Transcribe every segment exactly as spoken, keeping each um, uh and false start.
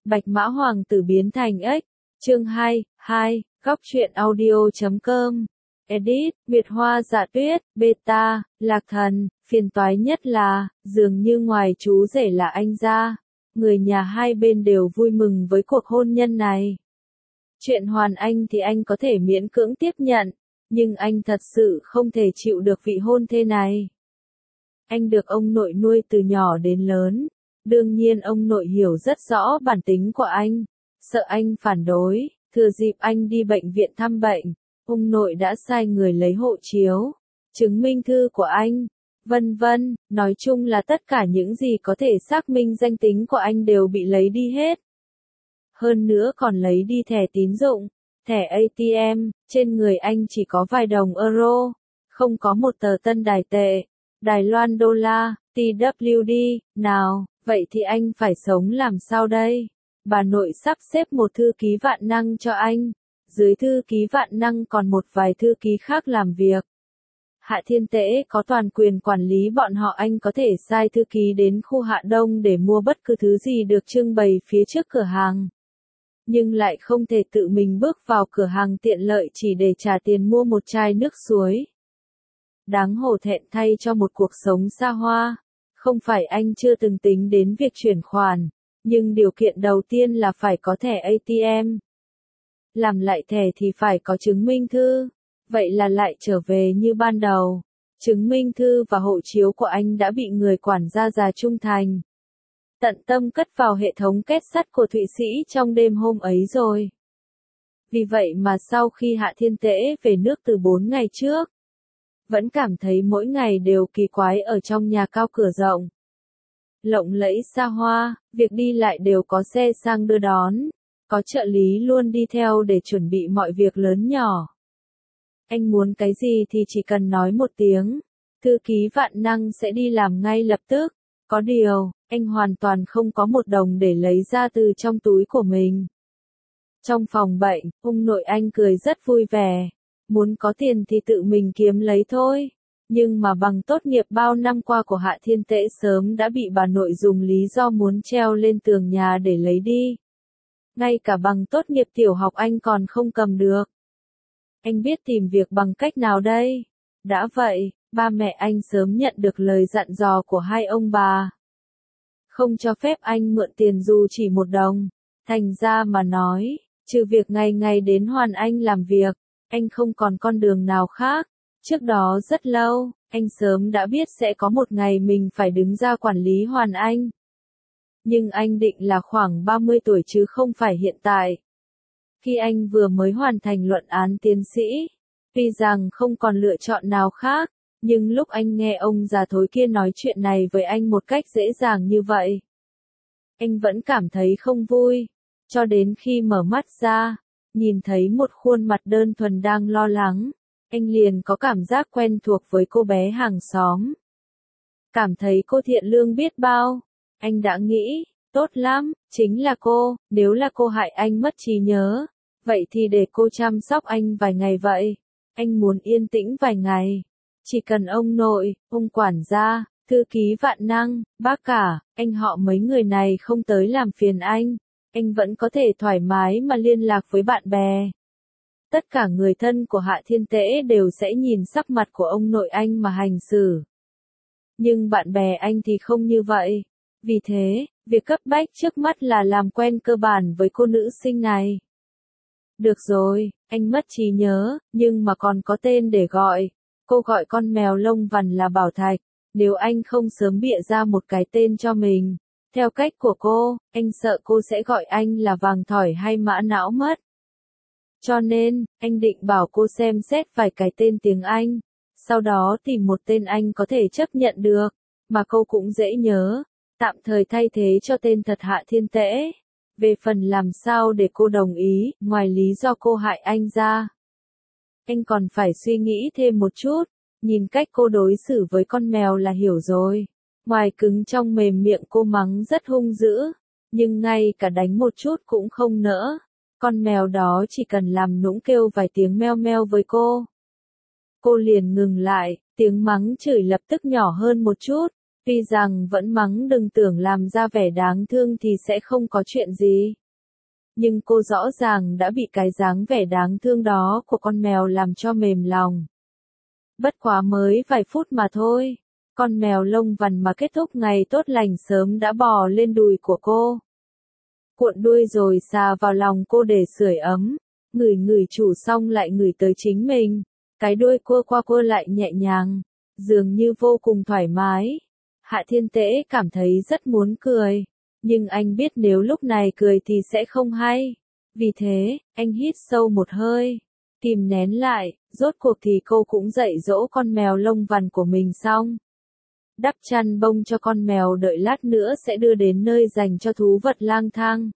Bạch Mã Hoàng tử biến thành ếch. Chương hai, hai, góc truyện audio chấm com. Edit, Nguyệt Hoa Dạ Tuyết, Beta, Lạc Thần, phiền toái nhất là, dường như ngoài chú rể là anh ra, người nhà hai bên đều vui mừng với cuộc hôn nhân này. Chuyện Hoàn Anh thì anh có thể miễn cưỡng tiếp nhận, nhưng anh thật sự không thể chịu được vị hôn thê này. Anh được ông nội nuôi từ nhỏ đến lớn, đương nhiên ông nội hiểu rất rõ bản tính của anh, sợ anh phản đối, thừa dịp anh đi bệnh viện thăm bệnh, ông nội đã sai người lấy hộ chiếu, chứng minh thư của anh, vân vân, nói chung là tất cả những gì có thể xác minh danh tính của anh đều bị lấy đi hết. Hơn nữa còn lấy đi thẻ tín dụng, thẻ a tê em, trên người anh chỉ có vài đồng euro, không có một tờ tân đài tệ, Đài Loan đô la, tê vê đê, nào, vậy thì anh phải sống làm sao đây? Bà nội sắp xếp một thư ký vạn năng cho anh, dưới thư ký vạn năng còn một vài thư ký khác làm việc. Hạ Thiên Tễ có toàn quyền quản lý bọn họ, anh có thể sai thư ký đến khu Hạ Đông để mua bất cứ thứ gì được trưng bày phía trước cửa hàng. Nhưng lại không thể tự mình bước vào cửa hàng tiện lợi chỉ để trả tiền mua một chai nước suối. Đáng hổ thẹn thay cho một cuộc sống xa hoa. Không phải anh chưa từng tính đến việc chuyển khoản, nhưng điều kiện đầu tiên là phải có thẻ a tê em. Làm lại thẻ thì phải có chứng minh thư, vậy là lại trở về như ban đầu. Chứng minh thư và hộ chiếu của anh đã bị người quản gia già trung thành tận tâm cất vào hệ thống kết sắt của Thụy Sĩ trong đêm hôm ấy rồi. Vì vậy mà sau khi Hạ Thiên Tễ về nước từ bốn ngày trước, vẫn cảm thấy mỗi ngày đều kỳ quái ở trong nhà cao cửa rộng. Lộng lẫy xa hoa, việc đi lại đều có xe sang đưa đón, có trợ lý luôn đi theo để chuẩn bị mọi việc lớn nhỏ. Anh muốn cái gì thì chỉ cần nói một tiếng, thư ký vạn năng sẽ đi làm ngay lập tức. Có điều, anh hoàn toàn không có một đồng để lấy ra từ trong túi của mình. Trong phòng bệnh, ông nội anh cười rất vui vẻ. Muốn có tiền thì tự mình kiếm lấy thôi. Nhưng mà bằng tốt nghiệp bao năm qua của Hạ Thiên Tễ sớm đã bị bà nội dùng lý do muốn treo lên tường nhà để lấy đi. Ngay cả bằng tốt nghiệp tiểu học anh còn không cầm được. Anh biết tìm việc bằng cách nào đây? Đã vậy, ba mẹ anh sớm nhận được lời dặn dò của hai ông bà. Không cho phép anh mượn tiền dù chỉ một đồng. Thành ra mà nói, trừ việc ngày ngày đến Hoàn Anh làm việc, anh không còn con đường nào khác. Trước đó rất lâu, anh sớm đã biết sẽ có một ngày mình phải đứng ra quản lý Hoàn Anh. Nhưng anh định là khoảng ba mươi tuổi chứ không phải hiện tại. Khi anh vừa mới hoàn thành luận án tiến sĩ, tuy rằng không còn lựa chọn nào khác, nhưng lúc anh nghe ông già thối kia nói chuyện này với anh một cách dễ dàng như vậy, anh vẫn cảm thấy không vui, cho đến khi mở mắt ra, nhìn thấy một khuôn mặt đơn thuần đang lo lắng, anh liền có cảm giác quen thuộc với cô bé hàng xóm. Cảm thấy cô thiện lương biết bao, anh đã nghĩ, tốt lắm, chính là cô, nếu là cô hại anh mất trí nhớ, vậy thì để cô chăm sóc anh vài ngày vậy, anh muốn yên tĩnh vài ngày. Chỉ cần ông nội, ông quản gia, thư ký vạn năng, bác cả, anh họ mấy người này không tới làm phiền anh, anh vẫn có thể thoải mái mà liên lạc với bạn bè. Tất cả người thân của Hạ Thiên Tễ đều sẽ nhìn sắc mặt của ông nội anh mà hành xử. Nhưng bạn bè anh thì không như vậy. Vì thế, việc cấp bách trước mắt là làm quen cơ bản với cô nữ sinh này. Được rồi, anh mất trí nhớ, nhưng mà còn có tên để gọi. Cô gọi con mèo lông vằn là Bảo Thạch, nếu anh không sớm bịa ra một cái tên cho mình, theo cách của cô, anh sợ cô sẽ gọi anh là Vàng Thỏi hay Mã Não mất. Cho nên, anh định bảo cô xem xét vài cái tên tiếng Anh, sau đó tìm một tên anh có thể chấp nhận được, mà cô cũng dễ nhớ, tạm thời thay thế cho tên thật Hạ Thiên Tễ. Về phần làm sao để cô đồng ý, ngoài lý do cô hại anh ra, anh còn phải suy nghĩ thêm một chút, nhìn cách cô đối xử với con mèo là hiểu rồi. Ngoài cứng trong mềm miệng cô mắng rất hung dữ, nhưng ngay cả đánh một chút cũng không nỡ. Con mèo đó chỉ cần làm nũng kêu vài tiếng meo meo với cô, cô liền ngừng lại, tiếng mắng chửi lập tức nhỏ hơn một chút, Tuy rằng vẫn mắng đừng tưởng làm ra vẻ đáng thương thì sẽ không có chuyện gì. Nhưng cô rõ ràng đã bị cái dáng vẻ đáng thương đó của con mèo làm cho mềm lòng. Bất quá mới vài phút mà thôi, con mèo lông vằn mà kết thúc ngày tốt lành sớm đã bò lên đùi của cô. Cuộn đuôi rồi xà vào lòng cô để sưởi ấm, ngửi ngửi chủ xong lại ngửi tới chính mình, cái đuôi cua qua cua lại nhẹ nhàng, dường như vô cùng thoải mái. Hạ Thiên Tễ cảm thấy rất muốn cười, nhưng anh biết nếu lúc này cười thì sẽ không hay. Vì thế, anh hít sâu một hơi, kìm nén lại, rốt cuộc thì cô cũng dạy dỗ con mèo lông vằn của mình xong. Đắp chăn bông cho con mèo đợi lát nữa sẽ đưa đến nơi dành cho thú vật lang thang.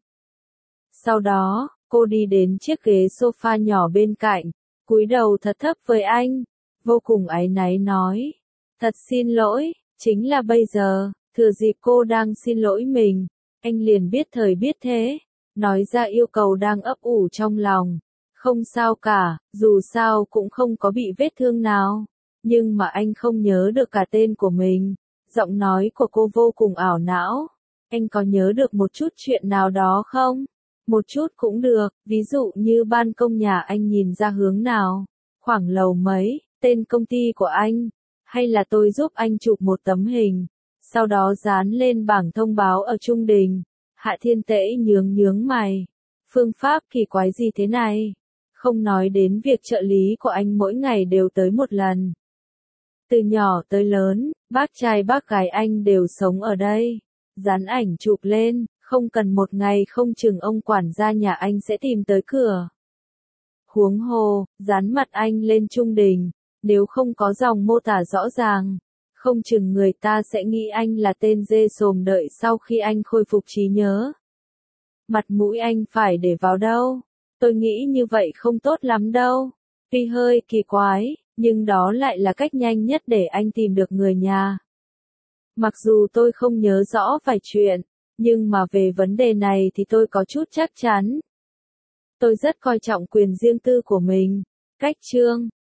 Sau đó, cô đi đến chiếc ghế sofa nhỏ bên cạnh, cúi đầu thật thấp với anh, vô cùng áy náy nói, thật xin lỗi, chính là bây giờ, thừa dịp cô đang xin lỗi mình, anh liền biết thời biết thế, nói ra yêu cầu đang ấp ủ trong lòng. Không sao cả, dù sao cũng không có bị vết thương nào. Nhưng mà anh không nhớ được cả tên của mình. Giọng nói của cô vô cùng ảo não. Anh có nhớ được một chút chuyện nào đó không? Một chút cũng được, ví dụ như ban công nhà anh nhìn ra hướng nào, khoảng lầu mấy, tên công ty của anh, hay là tôi giúp anh chụp một tấm hình, sau đó dán lên bảng thông báo ở trung đình. Hạ Thiên Tễ nhướng nhướng mày. Phương pháp kỳ quái gì thế này? Không nói đến việc trợ lý của anh mỗi ngày đều tới một lần. Từ nhỏ tới lớn, bác trai bác gái anh đều sống ở đây. Dán ảnh chụp lên, không cần một ngày không chừng ông quản gia nhà anh sẽ tìm tới cửa. Huống hồ, dán mặt anh lên trung đình, nếu không có dòng mô tả rõ ràng, không chừng người ta sẽ nghĩ anh là tên dê xồm đợi sau khi anh khôi phục trí nhớ. Mặt mũi anh phải để vào đâu? Tôi nghĩ như vậy không tốt lắm đâu. Tuy hơi kỳ quái, nhưng đó lại là cách nhanh nhất để anh tìm được người nhà. Mặc dù tôi không nhớ rõ vài chuyện, nhưng mà về vấn đề này thì tôi có chút chắc chắn. Tôi rất coi trọng quyền riêng tư của mình. Cách chương